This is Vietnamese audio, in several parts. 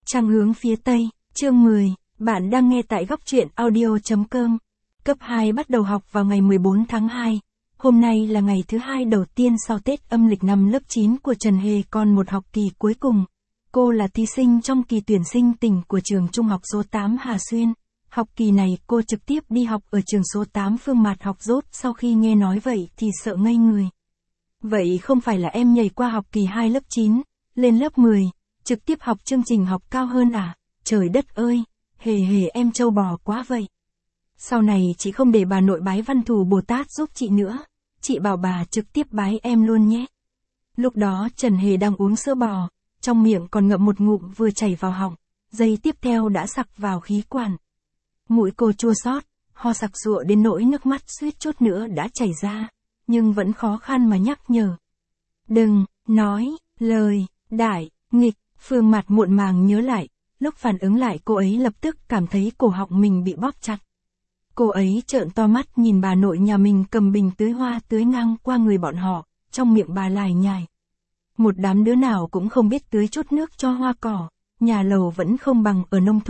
Trăng hướng phía Tây, chương 10, bạn đang nghe tại góc truyện audio.com. Cấp 2 bắt đầu học vào ngày 14 tháng 2. Hôm nay là ngày thứ hai đầu tiên sau Tết âm lịch năm lớp 9 của Trần Hề, còn một học kỳ cuối cùng. Cô là thí sinh trong kỳ tuyển sinh tỉnh của trường Trung học số 8 Hà Xuyên. Học kỳ này cô trực tiếp đi học ở trường số 8 Phương Mạt học dốt. Sau khi nghe nói vậy thì sợ ngây người. Vậy không phải là em nhảy qua học kỳ 2 lớp 9, lên lớp 10, trực tiếp học chương trình học cao hơn à? Trời đất ơi, hề em trâu bò quá vậy. Sau này chị không để bà nội bái Văn Thù Bồ Tát giúp chị nữa, chị bảo bà trực tiếp bái em luôn nhé. Lúc đó Trần Hề đang uống sữa bò, trong miệng còn ngậm một ngụm vừa chảy vào họng, giây tiếp theo đã sặc vào khí quản. Mũi cô chua xót, ho sặc sụa đến nỗi nước mắt suýt chút nữa đã chảy ra, nhưng vẫn khó khăn mà nhắc nhở. Đừng nói lời đại nghịch. Phương Mạt muộn màng nhớ lại, lúc phản ứng lại cô ấy lập tức cảm thấy cổ họng mình bị bóp chặt. Cô ấy trợn to mắt nhìn bà nội nhà mình cầm bình tưới hoa tưới ngang qua người bọn họ, trong miệng bà lải nhải. Một đám đứa nào cũng không biết tưới chút nước cho hoa cỏ, nhà lầu vẫn không bằng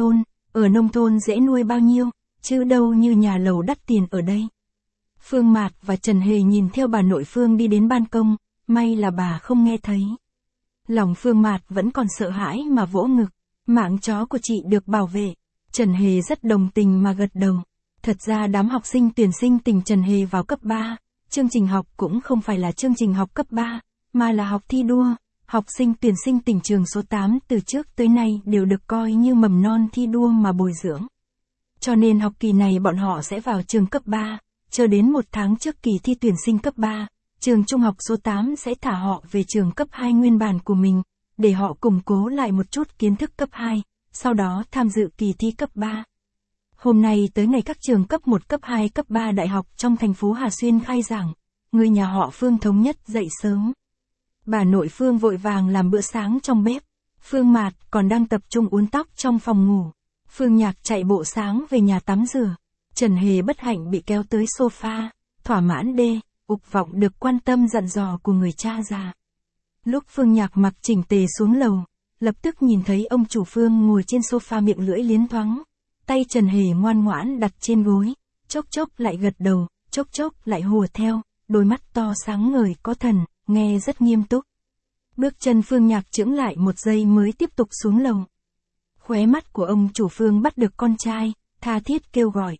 ở nông thôn dễ nuôi bao nhiêu, chứ đâu như nhà lầu đắt tiền ở đây. Phương Mạt và Trần Hề nhìn theo bà nội Phương đi đến ban công, may là bà không nghe thấy. Lòng Phương Mạt vẫn còn sợ hãi mà vỗ ngực, mạng chó của chị được bảo vệ. Trần Hề rất đồng tình mà gật đầu. Thật ra đám học sinh tuyển sinh tỉnh Trần Hề vào cấp 3, chương trình học cũng không phải là chương trình học cấp 3, mà là học thi đua. Học sinh tuyển sinh tỉnh trường số 8 từ trước tới nay đều được coi như mầm non thi đua mà bồi dưỡng. Cho nên học kỳ này bọn họ sẽ vào trường cấp 3, chờ đến một tháng trước kỳ thi tuyển sinh cấp 3. Trường Trung học số 8 sẽ thả họ về trường cấp 2 nguyên bản của mình, để họ củng cố lại một chút kiến thức cấp 2, sau đó tham dự kỳ thi cấp 3. Hôm nay tới ngày các trường cấp 1, cấp 2, cấp 3 đại học trong thành phố Hà Xuyên khai giảng, người nhà họ Phương thống nhất dậy sớm. Bà nội Phương vội vàng làm bữa sáng trong bếp, Phương Mạt còn đang tập trung uốn tóc trong phòng ngủ. Phương Nhạc chạy bộ sáng về nhà tắm rửa. Trần Hề bất hạnh bị kéo tới sofa, thỏa mãn ục vọng được quan tâm dặn dò của người cha già. Lúc Phương Nhạc mặc chỉnh tề xuống lầu, lập tức nhìn thấy ông chủ Phương ngồi trên sofa miệng lưỡi liến thoáng. Tay Trần Hề ngoan ngoãn đặt trên gối, chốc chốc lại gật đầu, chốc chốc lại hùa theo, đôi mắt to sáng ngời có thần, nghe rất nghiêm túc. Bước chân Phương Nhạc chững lại một giây mới tiếp tục xuống lầu. Khóe mắt của ông chủ Phương bắt được con trai, tha thiết kêu gọi.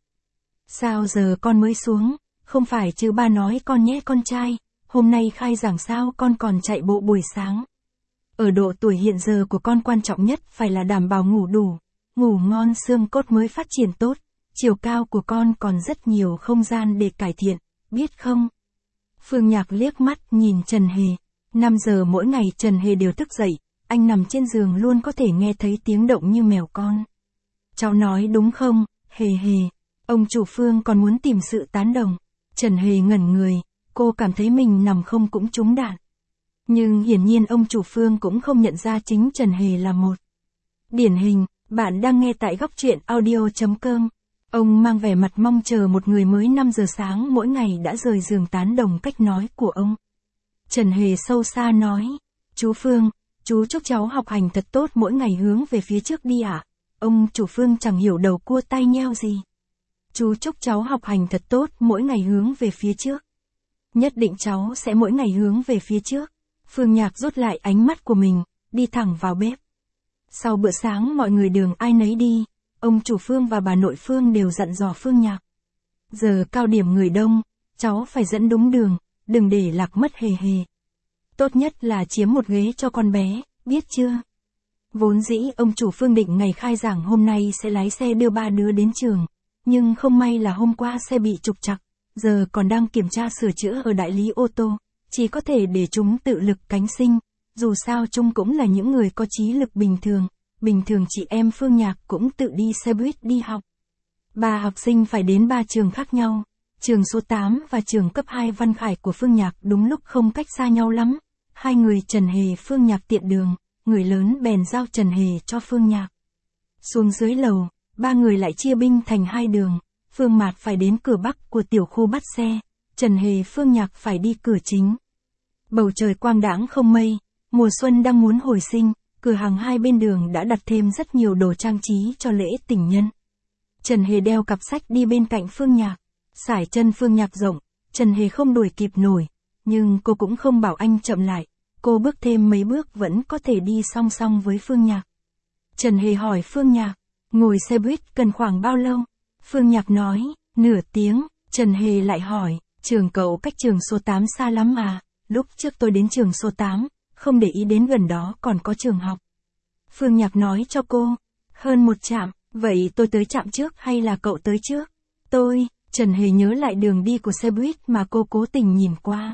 Sao giờ con mới xuống? Không phải chứ ba nói con nhé con trai, hôm nay khai giảng sao con còn chạy bộ buổi sáng. Ở độ tuổi hiện giờ của con quan trọng nhất phải là đảm bảo ngủ đủ, ngủ ngon xương cốt mới phát triển tốt, chiều cao của con còn rất nhiều không gian để cải thiện, biết không? Phương Nhạc liếc mắt nhìn Trần Hề, 5 giờ mỗi ngày Trần Hề đều thức dậy, anh nằm trên giường luôn có thể nghe thấy tiếng động như mèo con. Cháu nói đúng không, Hề, ông chủ Phương còn muốn tìm sự tán đồng. Trần Hề ngẩn người, cô cảm thấy mình nằm không cũng trúng đạn. Nhưng hiển nhiên ông chủ Phương cũng không nhận ra chính Trần Hề là một điển hình. Bạn đang nghe tại góc truyện audio.com. Ông mang vẻ mặt mong chờ một người mới 5 giờ sáng mỗi ngày đã rời giường tán đồng cách nói của ông. Trần Hề sâu xa nói, chú Phương, chú chúc cháu học hành thật tốt mỗi ngày hướng về phía trước đi ạ. Ông chủ Phương chẳng hiểu đầu cua tai nheo gì. Chú chúc cháu học hành thật tốt mỗi ngày hướng về phía trước. Nhất định cháu sẽ mỗi ngày hướng về phía trước. Phương Nhạc rút lại ánh mắt của mình, đi thẳng vào bếp. Sau bữa sáng mọi người đường ai nấy đi, ông chủ Phương và bà nội Phương đều dặn dò Phương Nhạc. Giờ cao điểm người đông, cháu phải dẫn đúng đường, đừng để lạc mất Hề. Tốt nhất là chiếm một ghế cho con bé, biết chưa? Vốn dĩ ông chủ Phương định ngày khai giảng hôm nay sẽ lái xe đưa 3 đứa đến trường. Nhưng không may là hôm qua xe bị trục trặc, giờ còn đang kiểm tra sửa chữa ở đại lý ô tô, chỉ có thể để chúng tự lực cánh sinh, dù sao chúng cũng là những người có trí lực bình thường chị em Phương Nhạc cũng tự đi xe buýt đi học. 3 học sinh phải đến 3 trường khác nhau, trường số 8 và trường cấp 2 Văn Khải của Phương Nhạc đúng lúc không cách xa nhau lắm, hai người Trần Hề Phương Nhạc tiện đường, người lớn bèn giao Trần Hề cho Phương Nhạc. Xuống dưới lầu, 3 người lại chia binh thành 2 đường, Phương Mạt phải đến cửa bắc của tiểu khu bắt xe, Trần Hề Phương Nhạc phải đi cửa chính. Bầu trời quang đãng không mây, mùa xuân đang muốn hồi sinh, cửa hàng hai bên đường đã đặt thêm rất nhiều đồ trang trí cho lễ tình nhân. Trần Hề đeo cặp sách đi bên cạnh Phương Nhạc. Sải chân Phương Nhạc rộng, Trần Hề không đuổi kịp nổi, nhưng cô cũng không bảo anh chậm lại. Cô bước thêm mấy bước vẫn có thể đi song song với Phương Nhạc. Trần Hề hỏi Phương Nhạc, ngồi xe buýt cần khoảng bao lâu? Phương Nhạc nói, nửa tiếng. Trần Hề lại hỏi, trường cậu cách trường số 8 xa lắm à? Lúc trước tôi đến trường số 8, không để ý đến gần đó còn có trường học. Phương Nhạc nói cho cô, hơn một trạm, vậy tôi tới trạm trước hay là cậu tới trước? Trần Hề nhớ lại đường đi của xe buýt mà cô cố tình nhìn qua.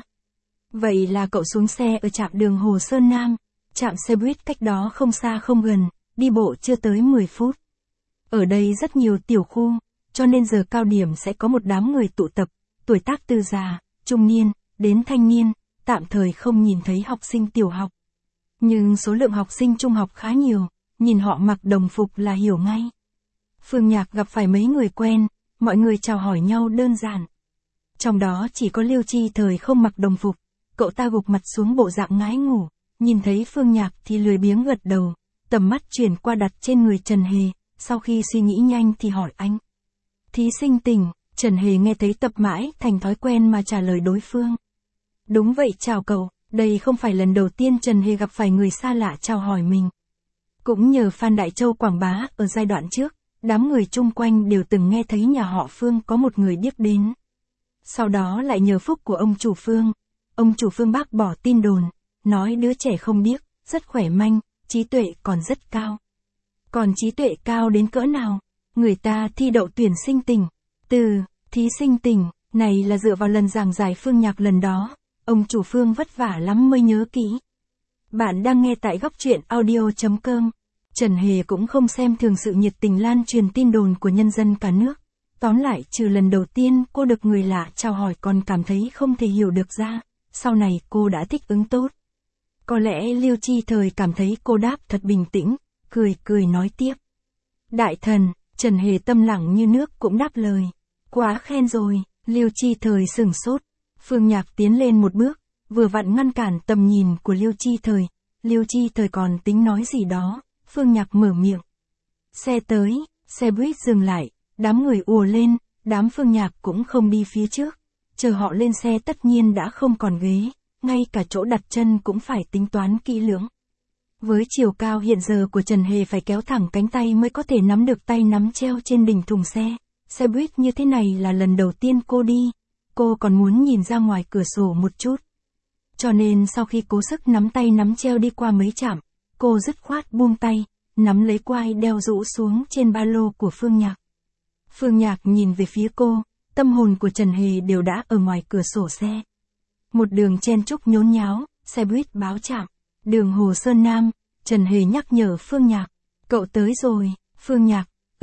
Vậy là cậu xuống xe ở trạm đường Hồ Sơn Nam, trạm xe buýt cách đó không xa không gần, đi bộ chưa tới 10 phút. Ở đây rất nhiều tiểu khu, cho nên giờ cao điểm sẽ có một đám người tụ tập, tuổi tác từ già, trung niên, đến thanh niên, tạm thời không nhìn thấy học sinh tiểu học. Nhưng số lượng học sinh trung học khá nhiều, nhìn họ mặc đồng phục là hiểu ngay. Phương Nhạc gặp phải mấy người quen, mọi người chào hỏi nhau đơn giản. Trong đó chỉ có Liêu Chi Thời không mặc đồng phục, cậu ta gục mặt xuống bộ dạng ngái ngủ, nhìn thấy Phương Nhạc thì lười biếng gật đầu, tầm mắt chuyển qua đặt trên người Trần Hề, sau khi suy nghĩ nhanh thì hỏi anh. Thí sinh tỉnh, Trần Hề nghe thấy tập mãi thành thói quen mà trả lời đối phương. Đúng vậy chào cậu, đây không phải lần đầu tiên Trần Hề gặp phải người xa lạ chào hỏi mình. Cũng nhờ Phan Đại Châu quảng bá ở giai đoạn trước, đám người chung quanh đều từng nghe thấy nhà họ Phương có một người điếc đến. Sau đó lại nhờ phúc của ông chủ Phương bác bỏ tin đồn, nói đứa trẻ không điếc, rất khỏe manh, trí tuệ còn rất cao. Còn trí tuệ cao đến cỡ nào? Người ta thi đậu tuyển sinh tỉnh. Từ thí sinh tỉnh này là dựa vào lần giảng giải Phương Nhạc lần đó, ông chủ Phương vất vả lắm mới nhớ kỹ. Bạn đang nghe tại góc truyện audio.com. Trần Hề cũng không xem thường sự nhiệt tình lan truyền tin đồn của nhân dân cả nước. Tóm lại trừ lần đầu tiên cô được người lạ chào hỏi còn cảm thấy không thể hiểu được ra, sau này cô đã thích ứng tốt. Có lẽ Liêu Chi Thời cảm thấy cô đáp thật bình tĩnh, cười nói tiếp. Đại thần, Trần Hề tâm lặng như nước cũng đáp lời. Quá khen rồi, Liêu Chi Thời sửng sốt. Phương Nhạc tiến lên một bước, vừa vặn ngăn cản tầm nhìn của Liêu Chi Thời. Liêu Chi Thời còn tính nói gì đó, Phương Nhạc mở miệng. Xe tới, xe buýt dừng lại, đám người ùa lên, đám Phương Nhạc cũng không đi phía trước. Chờ họ lên xe tất nhiên đã không còn ghế, ngay cả chỗ đặt chân cũng phải tính toán kỹ lưỡng. Với chiều cao hiện giờ của Trần Hề phải kéo thẳng cánh tay mới có thể nắm được tay nắm treo trên đỉnh thùng xe. Xe buýt như thế này là lần đầu tiên cô đi, cô còn muốn nhìn ra ngoài cửa sổ một chút. Cho nên sau khi cố sức nắm tay nắm treo đi qua mấy trạm, cô dứt khoát buông tay, nắm lấy quai đeo rũ xuống trên ba lô của Phương Nhạc. Phương Nhạc nhìn về phía cô, tâm hồn của Trần Hề đều đã ở ngoài cửa sổ xe. Một đường chen chúc nhốn nháo, xe buýt báo trạm, đường Hồ Sơn Nam, Trần Hề nhắc nhở Phương Nhạc. Cậu tới rồi, Phương Nhạc,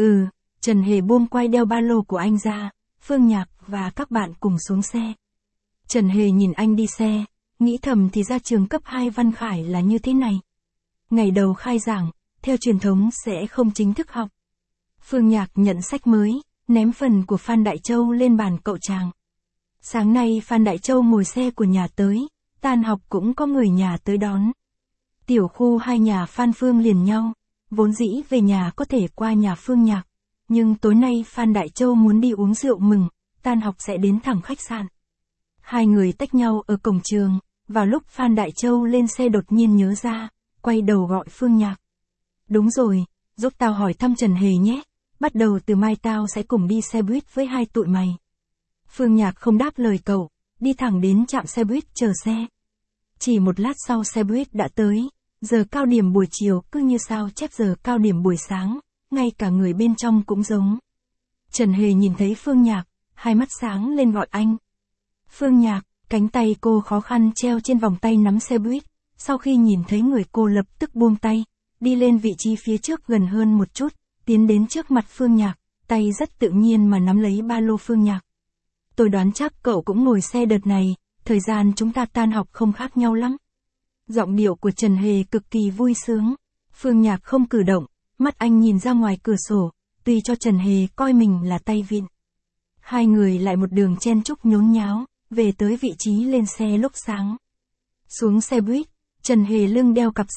Trần Hề buông quai đeo ba lô của anh ra, Phương Nhạc và các bạn cùng xuống xe. Trần Hề nhìn anh đi xe, nghĩ thầm thì ra trường cấp 2 Văn Khải là như thế này. Ngày đầu khai giảng, theo truyền thống sẽ không chính thức học. Phương Nhạc nhận sách mới, ném phần của Phan Đại Châu lên bàn cậu chàng. Sáng nay Phan Đại Châu ngồi xe của nhà tới, tan học cũng có người nhà tới đón. Tiểu khu hai nhà Phan Phương liền nhau, vốn dĩ về nhà có thể qua nhà Phương Nhạc. Nhưng tối nay Phan Đại Châu muốn đi uống rượu mừng, tan học sẽ đến thẳng khách sạn. Hai người tách nhau ở cổng trường, vào lúc Phan Đại Châu lên xe đột nhiên nhớ ra, quay đầu gọi Phương Nhạc. Đúng rồi, giúp tao hỏi thăm Trần Hề nhé, bắt đầu từ mai tao sẽ cùng đi xe buýt với hai tụi mày. Phương Nhạc không đáp lời cậu, đi thẳng đến trạm xe buýt chờ xe. Chỉ một lát sau xe buýt đã tới, giờ cao điểm buổi chiều cứ như sao chép giờ cao điểm buổi sáng, ngay cả người bên trong cũng giống. Trần Hề nhìn thấy Phương Nhạc, hai mắt sáng lên gọi anh. Phương Nhạc, cánh tay cô khó khăn treo trên vòng tay nắm xe buýt, sau khi nhìn thấy người cô lập tức buông tay, đi lên vị trí phía trước gần hơn một chút, tiến đến trước mặt Phương Nhạc, tay rất tự nhiên mà nắm lấy ba lô Phương Nhạc. Tôi đoán chắc cậu cũng ngồi xe đợt này, thời gian chúng ta tan học không khác nhau lắm. Giọng điệu của Trần Hề cực kỳ vui sướng. Phương Nhạc không cử động, mắt anh nhìn ra ngoài cửa sổ, tuy cho Trần Hề coi mình là tay vịn. Hai người lại một đường chen chúc nhốn nháo, về tới vị trí lên xe lúc sáng. Xuống xe buýt, Trần Hề lưng đeo cặp sách,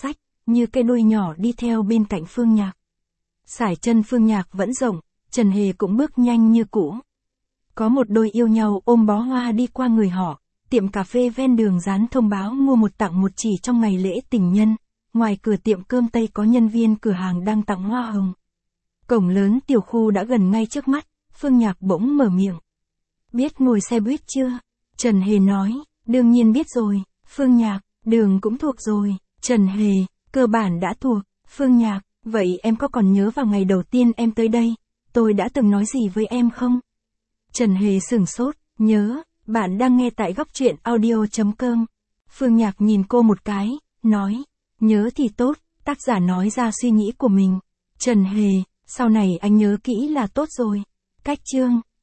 như cái đuôi nhỏ đi theo bên cạnh Phương Nhạc. Sải chân Phương Nhạc vẫn rộng, Trần Hề cũng bước nhanh như cũ. Có một đôi yêu nhau ôm bó hoa đi qua người họ, tiệm cà phê ven đường dán thông báo mua một tặng một chỉ trong ngày lễ tình nhân, ngoài cửa tiệm cơm Tây có nhân viên cửa hàng đang tặng hoa hồng. Cổng lớn tiểu khu đã gần ngay trước mắt, Phương Nhạc bỗng mở miệng. Biết ngồi xe buýt chưa? Trần Hề nói, đương nhiên biết rồi. Phương Nhạc, đường cũng thuộc rồi. Trần Hề, cơ bản đã thuộc. Phương Nhạc, vậy em có còn nhớ vào ngày đầu tiên em tới đây, tôi đã từng nói gì với em không? Trần Hề sửng sốt, nhớ, bạn đang nghe tại góc truyện audio.com. Phương Nhạc nhìn cô một cái, nói, nhớ thì tốt, tác giả nói ra suy nghĩ của mình. Trần Hề, sau này anh nhớ kỹ là tốt rồi. Cách chương